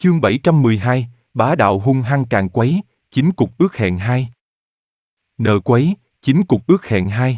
Chương 712, bá đạo hung hăng càng quấy, chín cục ước hẹn 2. Nợ quấy, chín cục ước hẹn 2.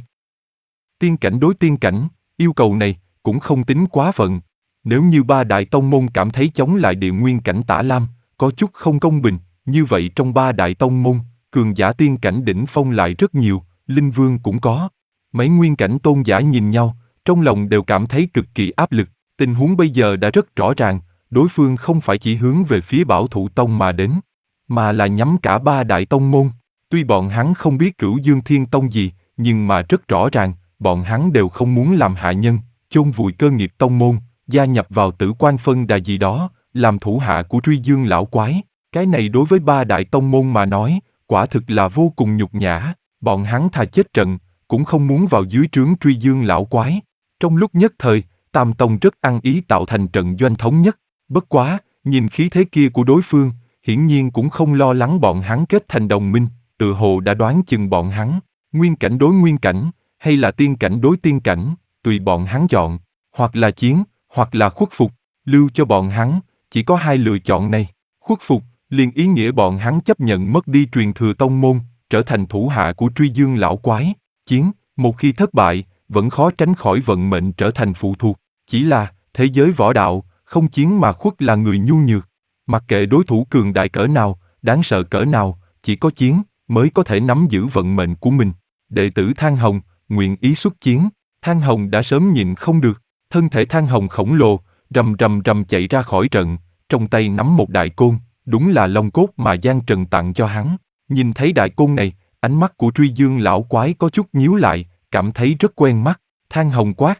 Tiên cảnh đối tiên cảnh, yêu cầu này cũng không tính quá phận. Nếu như ba đại tông môn cảm thấy chống lại địa nguyên cảnh Tả Lam có chút không công bình, như vậy trong ba đại tông môn, cường giả tiên cảnh đỉnh phong lại rất nhiều, linh vương cũng có. Mấy nguyên cảnh tôn giả nhìn nhau, trong lòng đều cảm thấy cực kỳ áp lực. Tình huống bây giờ đã rất rõ ràng, đối phương không phải chỉ hướng về phía Bảo Thụ Tông mà đến, mà là nhắm cả ba đại tông môn. Tuy bọn hắn không biết Cửu Dương Thiên Tông gì, nhưng mà rất rõ ràng, bọn hắn đều không muốn làm hạ nhân, chôn vùi cơ nghiệp tông môn, gia nhập vào Tử Quan Phân Đà gì đó, làm thủ hạ của Truy Dương lão quái. Cái này đối với ba đại tông môn mà nói, quả thực là vô cùng nhục nhã, bọn hắn thà chết trận, cũng không muốn vào dưới trướng Truy Dương lão quái. Trong lúc nhất thời, Tam Tông rất ăn ý tạo thành trận doanh thống nhất. Bất quá, nhìn khí thế kia của đối phương, hiển nhiên cũng không lo lắng bọn hắn kết thành đồng minh, tự hồ đã đoán chừng bọn hắn, nguyên cảnh đối nguyên cảnh, hay là tiên cảnh đối tiên cảnh, tùy bọn hắn chọn, hoặc là chiến, hoặc là khuất phục, lưu cho bọn hắn, chỉ có hai lựa chọn này. Khuất phục, liền ý nghĩa bọn hắn chấp nhận mất đi truyền thừa tông môn, trở thành thủ hạ của Truy Dương lão quái. Chiến, một khi thất bại, vẫn khó tránh khỏi vận mệnh trở thành phụ thuộc. Chỉ là, thế giới võ đạo, không chiến mà khuất là người nhu nhược. Mặc kệ đối thủ cường đại cỡ nào, đáng sợ cỡ nào, chỉ có chiến, mới có thể nắm giữ vận mệnh của mình. Đệ tử Thang Hồng, nguyện ý xuất chiến. Thang Hồng đã sớm nhịn không được, thân thể Thang Hồng khổng lồ, rầm rầm rầm chạy ra khỏi trận, trong tay nắm một đại côn, đúng là long cốt mà Giang Trần tặng cho hắn. Nhìn thấy đại côn này, ánh mắt của Truy Dương lão quái có chút nhíu lại, cảm thấy rất quen mắt. Thang Hồng quát: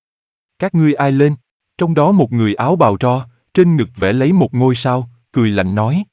các ngươi ai lên? Trong đó một người áo bào tro, trên ngực vẽ lấy một ngôi sao, cười lạnh nói: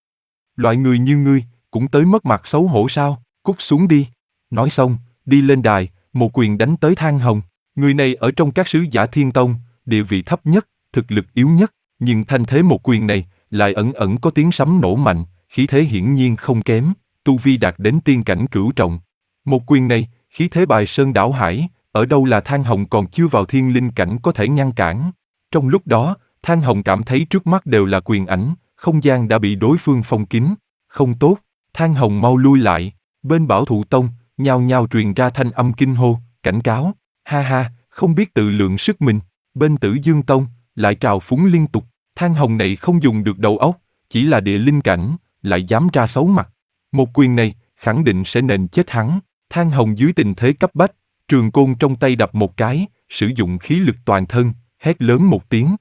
loại người như ngươi, cũng tới mất mặt xấu hổ sao, cút xuống đi. Nói xong, đi lên đài, một quyền đánh tới Thang Hồng. Người này ở trong các sứ giả Thiên Tông, địa vị thấp nhất, thực lực yếu nhất, nhưng thanh thế một quyền này, lại ẩn ẩn có tiếng sấm nổ mạnh, khí thế hiển nhiên không kém, tu vi đạt đến tiên cảnh cửu trọng. Một quyền này, khí thế bài sơn đảo hải, ở đâu là Thang Hồng còn chưa vào thiên linh cảnh có thể ngăn cản. Trong lúc đó, Thang Hồng cảm thấy trước mắt đều là quyền ảnh, không gian đã bị đối phương phong kín. Không tốt, Thang Hồng mau lui lại. Bên Bảo Thụ Tông, nhao nhao truyền ra thanh âm kinh hô, cảnh cáo. Ha ha, không biết tự lượng sức mình. Bên Tử Dương Tông, lại trào phúng liên tục. Thang Hồng này không dùng được đầu óc, chỉ là địa linh cảnh, lại dám ra xấu mặt. Một quyền này, khẳng định sẽ nện chết hắn. Thang Hồng dưới tình thế cấp bách, trường côn trong tay đập một cái, sử dụng khí lực toàn thân, hét lớn một tiếng: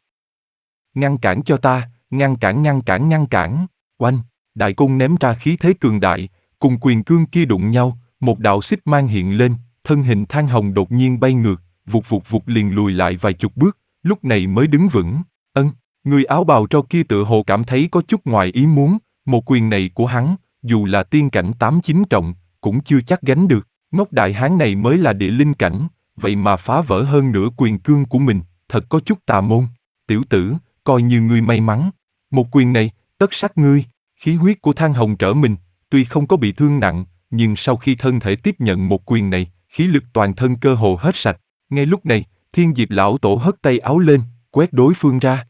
ngăn cản cho ta, ngăn cản ngăn cản ngăn cản. Oanh, đại côn ném ra khí thế cường đại, cùng quyền cương kia đụng nhau, một đạo xích mang hiện lên, thân hình Thang Hồng đột nhiên bay ngược, vụt vụt vụt liền lùi lại vài chục bước, lúc này mới đứng vững. Người áo bào tro kia tựa hồ cảm thấy có chút ngoài ý muốn, một quyền này của hắn, dù là tiên cảnh 8-9 trọng, cũng chưa chắc gánh được. Ngốc đại hán này mới là địa linh cảnh, vậy mà phá vỡ hơn nửa quyền cương của mình, thật có chút tà môn. Tiểu tử, coi như ngươi may mắn. Một quyền này, tất sát ngươi. Khí huyết của Thang Hồng trở mình, tuy không có bị thương nặng, nhưng sau khi thân thể tiếp nhận một quyền này, khí lực toàn thân cơ hồ hết sạch. Ngay lúc này, Thiên Diệp lão tổ hất tay áo lên, quét đối phương ra.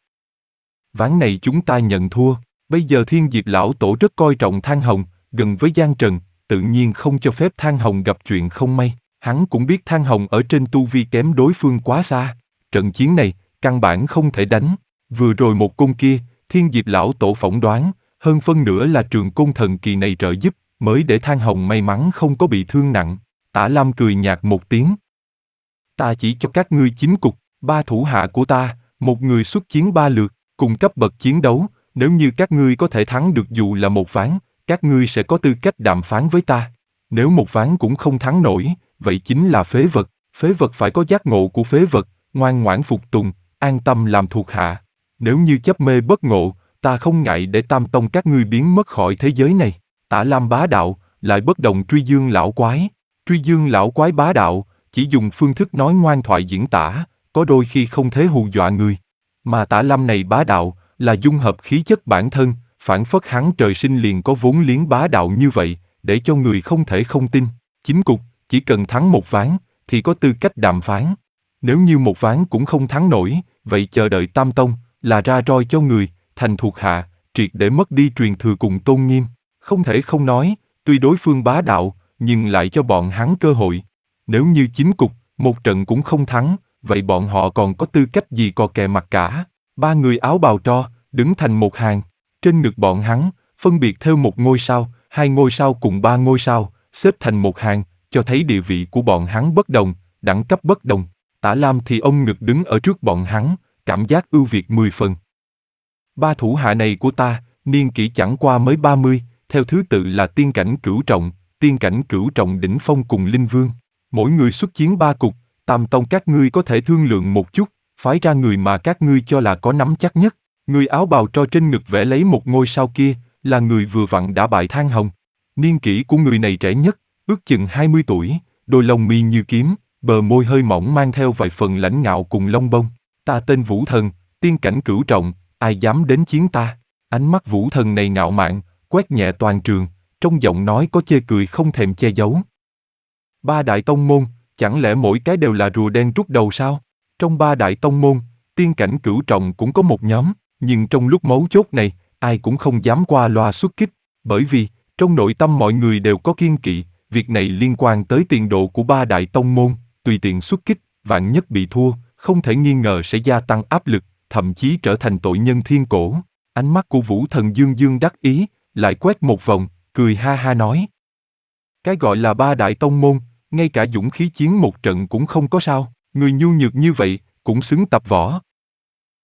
Ván này chúng ta nhận thua. Bây giờ Thiên Diệp lão tổ rất coi trọng Thang Hồng, gần với Giang Trần, tự nhiên không cho phép Thang Hồng gặp chuyện không may. Hắn cũng biết Thang Hồng ở trên tu vi kém đối phương quá xa. Trận chiến này, căn bản không thể đánh. Vừa rồi một côn kia, Thiên Diệp lão tổ phỏng đoán, hơn phân nửa là trường côn thần kỳ này trợ giúp, mới để Thang Hồng may mắn không có bị thương nặng. Tả Lam cười nhạt một tiếng: ta chỉ cho các ngươi 9 cục, 3 thủ hạ của ta, một người xuất chiến 3 lượt, cùng cấp bậc chiến đấu, nếu như các ngươi có thể thắng được dù là một ván, các ngươi sẽ có tư cách đàm phán với ta. Nếu một ván cũng không thắng nổi, vậy chính là phế vật. Phế vật phải có giác ngộ của phế vật, ngoan ngoãn phục tùng, an tâm làm thuộc hạ. Nếu như chấp mê bất ngộ, ta không ngại để Tam Tông các ngươi biến mất khỏi thế giới này. Tả Lam bá đạo, lại bất đồng Truy Dương lão quái. Truy Dương lão quái bá đạo, chỉ dùng phương thức nói ngoan thoại diễn tả, có đôi khi không thể hù dọa người. Mà Tả Lam này bá đạo, là dung hợp khí chất bản thân, phản phất hắn trời sinh liền có vốn liếng bá đạo như vậy, để cho người không thể không tin. 9 cục, chỉ cần thắng một ván, thì có tư cách đàm phán. Nếu như một ván cũng không thắng nổi, vậy chờ đợi Tam Tông, là ra roi cho người, thành thuộc hạ, triệt để mất đi truyền thừa cùng tôn nghiêm. Không thể không nói, tuy đối phương bá đạo, nhưng lại cho bọn hắn cơ hội. Nếu như chính cục, một trận cũng không thắng, vậy bọn họ còn có tư cách gì cò kè mặt cả. Ba người áo bào tro, đứng thành một hàng. Trên ngực bọn hắn, phân biệt thêu một ngôi sao, hai ngôi sao cùng ba ngôi sao, xếp thành một hàng, cho thấy địa vị của bọn hắn bất đồng, đẳng cấp bất đồng. Tả Lam thì ông ngực đứng ở trước bọn hắn, cảm giác ưu việt 10 phần. Ba thủ hạ này của ta, niên kỷ chẳng qua mới 30, theo thứ tự là tiên cảnh cửu trọng đỉnh phong cùng linh vương. Mỗi người xuất chiến 3 cục, Tam Tông các ngươi có thể thương lượng một chút, phái ra người mà các ngươi cho là có nắm chắc nhất. Người áo bào tro trên ngực vẽ lấy một ngôi sao kia, là người vừa vặn đã bại Thang Hồng. Niên kỷ của người này trẻ nhất, ước chừng 20 tuổi, đôi lông mi như kiếm, bờ môi hơi mỏng mang theo vài phần lãnh ngạo cùng lông bông. Ta tên Vũ Thần, tiên cảnh cửu trọng, ai dám đến chiến ta? Ánh mắt Vũ Thần này ngạo mạn, quét nhẹ toàn trường, trong giọng nói có chê cười không thèm che giấu. Ba đại tông môn, chẳng lẽ mỗi cái đều là rùa đen rút đầu sao? Trong ba đại tông môn, tiên cảnh cửu trọng cũng có một nhóm, nhưng trong lúc mấu chốt này, ai cũng không dám qua loa xuất kích, bởi vì, trong nội tâm mọi người đều có kiêng kỵ, việc này liên quan tới tiền đồ của ba đại tông môn, tùy tiện xuất kích, vạn nhất bị thua, không thể nghi ngờ sẽ gia tăng áp lực, thậm chí trở thành tội nhân thiên cổ. Ánh mắt của Vũ Thần dương dương đắc ý, lại quét một vòng, cười ha ha nói. Cái gọi là ba đại tông môn, ngay cả dũng khí chiến một trận cũng không có sao, người nhu nhược như vậy, cũng xứng tập võ.